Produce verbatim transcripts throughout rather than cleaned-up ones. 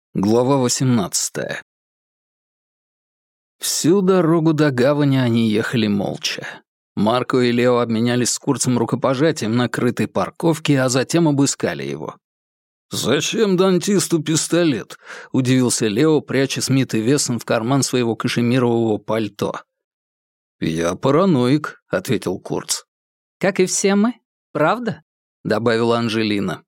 Глава восемнадцатая. Всю дорогу до гавани они ехали молча. Марко и Лео обменялись с Курцем рукопожатием на крытой парковке, а затем обыскали его. «Зачем дантисту пистолет?» — удивился Лео, пряча Смит и Вессон в карман своего кашемирового пальто. «Я параноик», — ответил Курц. «Как и все мы, правда?» — добавила Анжелина.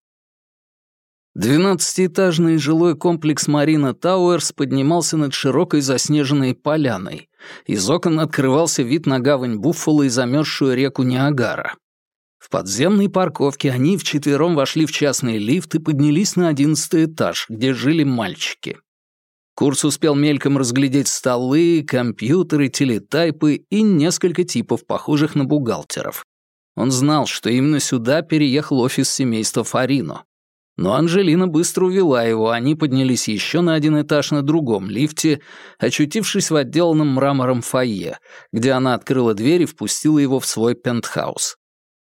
Двенадцатиэтажный жилой комплекс Марина Тауэрс поднимался над широкой заснеженной поляной. Из окон открывался вид на гавань Буффало и замерзшую реку Ниагара. В подземной парковке они вчетвером вошли в частный лифт и поднялись на одиннадцатый этаж, где жили мальчики. Курц успел мельком разглядеть столы, компьютеры, телетайпы и несколько типов, похожих на бухгалтеров. Он знал, что именно сюда переехал офис семейства Фарино. Но Анжелина быстро увела его, они поднялись еще на один этаж на другом лифте, очутившись в отделанном мрамором фойе, где она открыла дверь и впустила его в свой пентхаус.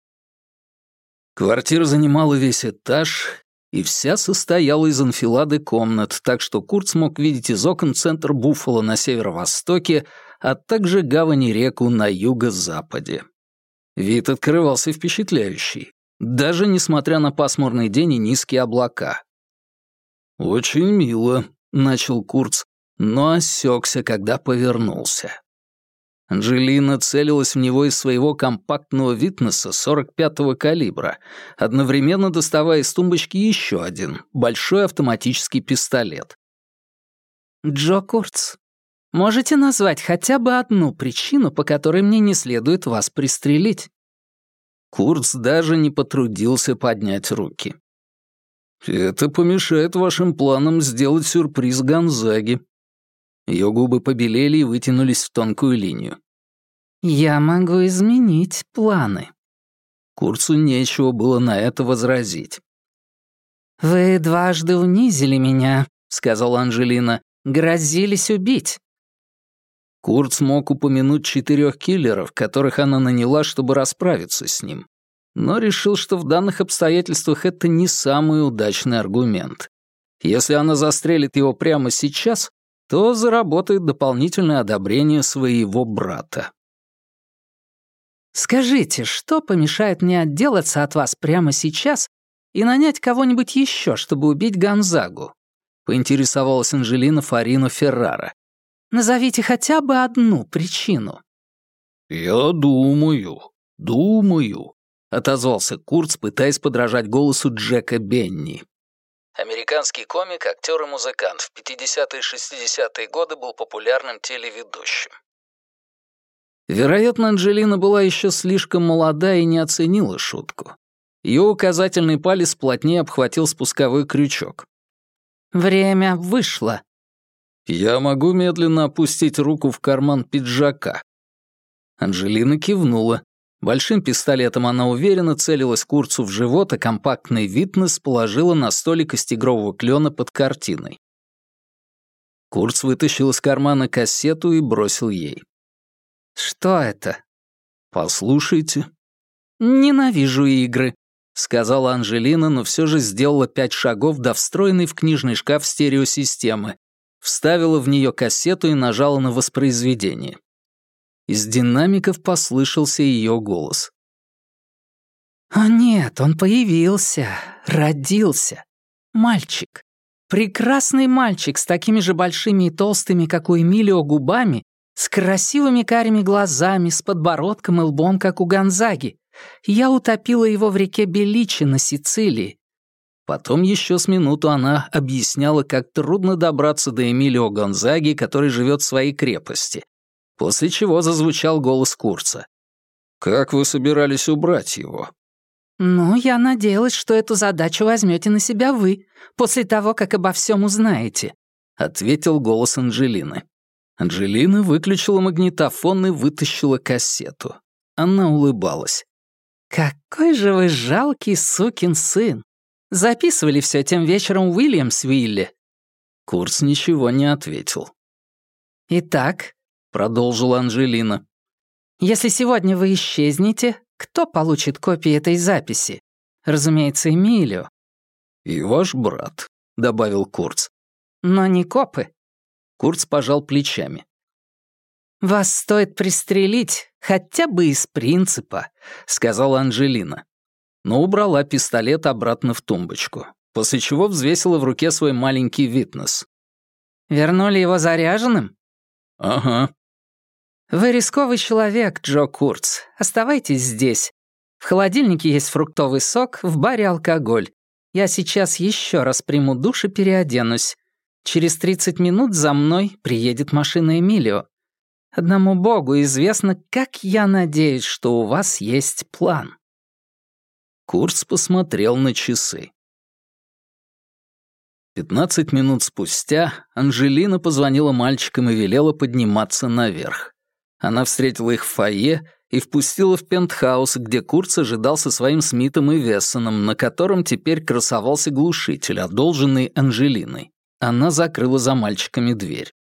Квартира занимала весь этаж, и вся состояла из анфилады комнат, так что Курт смог видеть из окон центр Буффало на северо-востоке, а также гавань и реку на юго-западе. Вид открывался впечатляющий, даже несмотря на пасмурный день и низкие облака. «Очень мило», — начал Курц, но осекся, когда повернулся. Анжелина целилась в него из своего компактного Витнеса сорок пятого калибра, одновременно доставая из тумбочки еще один, большой автоматический пистолет. «Джо Курц, можете назвать хотя бы одну причину, по которой мне не следует вас пристрелить?» Курц даже не потрудился поднять руки. «Это помешает вашим планам сделать сюрприз Гонзаге». Ее губы побелели и вытянулись в тонкую линию. «Я могу изменить планы». Курцу нечего было на это возразить. «Вы дважды унизили меня», — сказала Анжелина, — «грозились убить». Курц мог упомянуть четырех киллеров, которых она наняла, чтобы расправиться с ним, но решил, что в данных обстоятельствах это не самый удачный аргумент. Если она застрелит его прямо сейчас, то заработает дополнительное одобрение своего брата. «Скажите, что помешает мне отделаться от вас прямо сейчас и нанять кого-нибудь еще, чтобы убить Гонзагу?» — поинтересовалась Анжелина Фарино Феррара. «Назовите хотя бы одну причину». «Я думаю, думаю», — отозвался Курц, пытаясь подражать голосу Джека Бенни. Американский комик, актер и музыкант. В пятидесятые и шестидесятые годы был популярным телеведущим. Вероятно, Анжелина была еще слишком молода и не оценила шутку. Ее указательный палец плотнее обхватил спусковой крючок. «Время вышло». «Я могу медленно опустить руку в карман пиджака». Анжелина кивнула. Большим пистолетом она уверенно целилась Курцу в живот, а компактный Витнес положила на столик из тигрового клена под картиной. Курц вытащил из кармана кассету и бросил ей. «Что это?» «Послушайте». «Ненавижу игры», — сказала Анжелина, но все же сделала пять шагов до встроенной в книжный шкаф стереосистемы, вставила в нее кассету и нажала на воспроизведение. Из динамиков послышался ее голос. «О нет, он появился, родился. Мальчик. Прекрасный мальчик с такими же большими и толстыми, как у Эмилио, губами, с красивыми карими глазами, с подбородком и лбом, как у Гонзаги. Я утопила его в реке Беличи на Сицилии». Потом еще с минуту она объясняла, как трудно добраться до Эмилио Гонзаги, который живет в своей крепости, после чего зазвучал голос Курца. «Как вы собирались убрать его?» «Ну, я надеялась, что эту задачу возьмете на себя вы, после того, как обо всем узнаете», — ответил голос Анжелины. Анжелина выключила магнитофон и вытащила кассету. Она улыбалась. «Какой же вы жалкий сукин сын! Записывали все тем вечером в Уильямсвилле». Курц ничего не ответил. «Итак», — продолжила Анжелина, «если сегодня вы исчезнете, кто получит копии этой записи? Разумеется, Эмилио». «И ваш брат», — добавил Курц. но не копы». Курц пожал плечами. «Вас стоит пристрелить хотя бы из принципа», — сказала Анджелина. Но убрала пистолет обратно в тумбочку, после чего взвесила в руке свой маленький витнес. «Вернули его заряженным?» «Ага». «Вы рисковый человек, Джо Курц. Оставайтесь здесь. В холодильнике есть фруктовый сок, в баре алкоголь. Я сейчас еще раз приму душ и переоденусь. Через тридцать минут за мной приедет машина Эмилио. Одному богу известно, как я надеюсь, что у вас есть план». Курц посмотрел на часы. Пятнадцать минут спустя Анджелина позвонила мальчикам и велела подниматься наверх. Она встретила их в фойе и впустила в пентхаус, где Курц ожидал со своим Смитом и Вессоном, на котором теперь красовался глушитель, одолженный Анджелиной. Она закрыла за мальчиками дверь.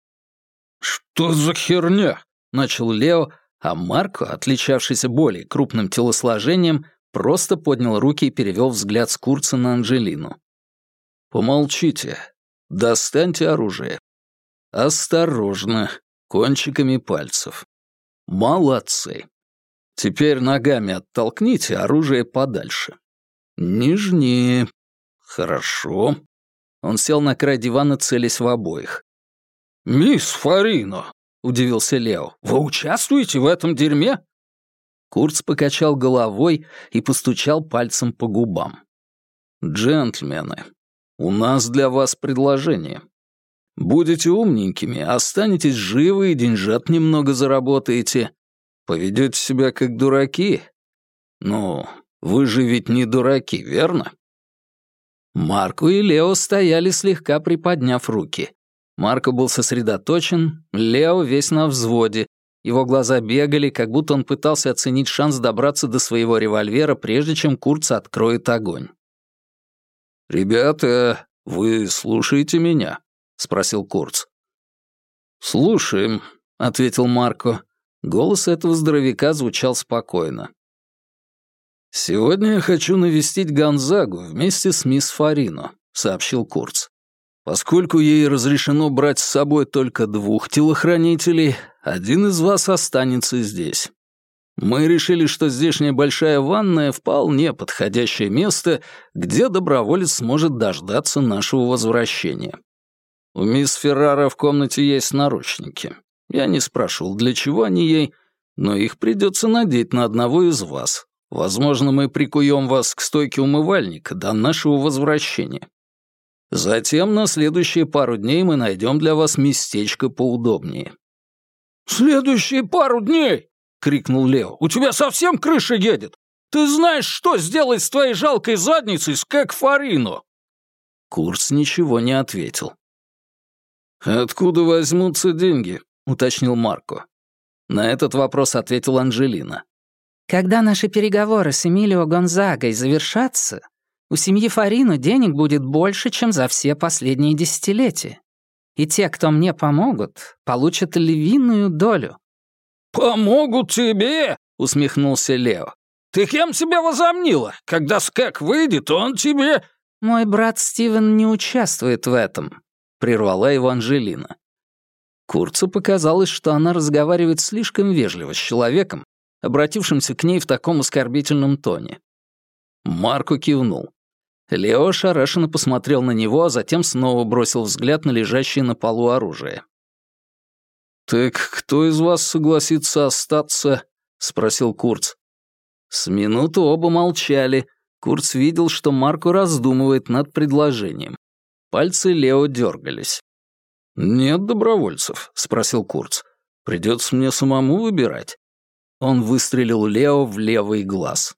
«Что за херня?» — начал Лео, а Марко, отличавшийся более крупным телосложением, просто поднял руки и перевел взгляд с Курца на Анджелину. «Помолчите. Достаньте оружие. Осторожно, кончиками пальцев. Молодцы. Теперь ногами оттолкните оружие подальше. Нежнее. Хорошо». Он сел на край дивана, целясь в обоих. «Мисс Фарино», — удивился Лео, — «вы участвуете в этом дерьме?» Курц покачал головой и постучал пальцем по губам. «Джентльмены, у нас для вас предложение. Будете умненькими, останетесь живы и деньжат немного заработаете. Поведете себя как дураки. Ну, вы же ведь не дураки, верно?» Марко и Лео стояли, слегка приподняв руки. Марко был сосредоточен, Лео весь на взводе. Его глаза бегали, как будто он пытался оценить шанс добраться до своего револьвера, прежде чем Курц откроет огонь. «Ребята, вы слушаете меня?» — спросил Курц. «Слушаем», — ответил Марко. Голос этого здоровяка звучал спокойно. «Сегодня я хочу навестить Гонзагу вместе с мисс Фарино», — сообщил Курц. «Поскольку ей разрешено брать с собой только двух телохранителей, один из вас останется здесь. Мы решили, что здешняя большая ванная — вполне подходящее место, где доброволец сможет дождаться нашего возвращения. У мисс Феррара в комнате есть наручники. Я не спрашивал, для чего они ей, но их придется надеть на одного из вас. Возможно, мы прикуем вас к стойке умывальника до нашего возвращения. Затем на следующие пару дней мы найдем для вас местечко поудобнее». «Следующие пару дней!» — крикнул Лео. «У тебя совсем крыша едет? Ты знаешь, что сделать с твоей жалкой задницей с Кэг Фарино?» Курц ничего не ответил. «Откуда возьмутся деньги?» — уточнил Марко. На этот вопрос ответила Анджелина. «Когда наши переговоры с Эмилио Гонзагой завершатся, у семьи Фарино денег будет больше, чем за все последние десятилетия. И те, кто мне помогут, получат львиную долю». «Помогут тебе?» — усмехнулся Лео. «Ты кем себя возомнила? Когда Скэк выйдет, он тебе...» «Мой брат Стивен не участвует в этом», — прервала его Анджелина. Курцу показалось, что она разговаривает слишком вежливо с человеком, обратившимся к ней в таком оскорбительном тоне. Марко кивнул. Лео ошарашенно посмотрел на него, а затем снова бросил взгляд на лежащее на полу оружие. «Так кто из вас согласится остаться?» — спросил Курц. С минуту оба молчали. Курц видел, что Марко раздумывает над предложением. Пальцы Лео дергались. «Нет добровольцев?» — спросил Курц. «Придется мне самому выбирать». Он выстрелил Лео в левый глаз.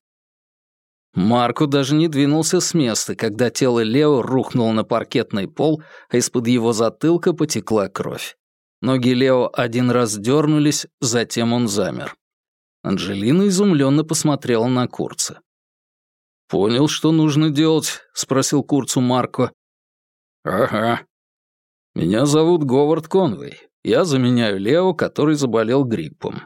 Марко даже не двинулся с места, когда тело Лео рухнуло на паркетный пол, а из-под его затылка потекла кровь. Ноги Лео один раз дернулись, затем он замер. Анджелина изумленно посмотрела на Курца. «Понял, что нужно делать?» — спросил Курцу Марко. «Ага. Меня зовут Говард Конвей. Я заменяю Лео, который заболел гриппом».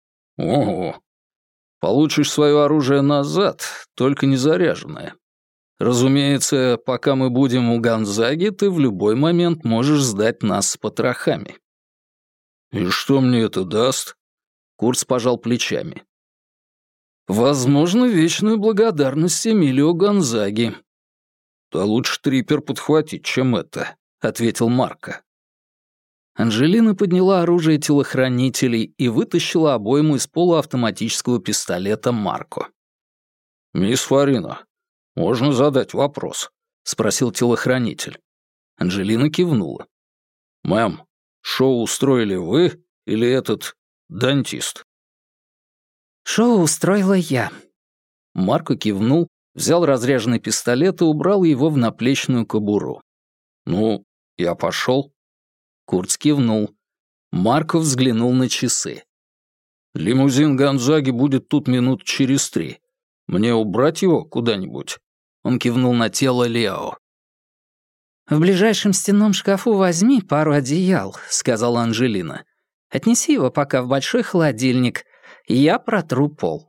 «Ого. Получишь свое оружие назад, только не заряженное. Разумеется, пока мы будем у Гонзаги, ты в любой момент можешь сдать нас с потрохами». «И что мне это даст?» Курц пожал плечами. «Возможно, вечную благодарность Эмилио Гонзаги». «Да лучше трипер подхватить, чем это», — ответил Марко. Анжелина подняла оружие телохранителей и вытащила обойму из полуавтоматического пистолета Марко. «Мисс Фарина, можно задать вопрос?» — спросил телохранитель. Анжелина кивнула. «Мэм, шоу устроили вы или этот дантист?» «Шоу устроила я». Марко кивнул, взял разряженный пистолет и убрал его в наплечную кобуру. «Ну, я пошел». Курц кивнул. Марко взглянул на часы. «Лимузин Гонзаги будет тут минут через три. Мне убрать его куда-нибудь?» Он кивнул на тело Лео. «В ближайшем стенном шкафу возьми пару одеял», — сказала Анжелина. «Отнеси его пока в большой холодильник, и я протру пол».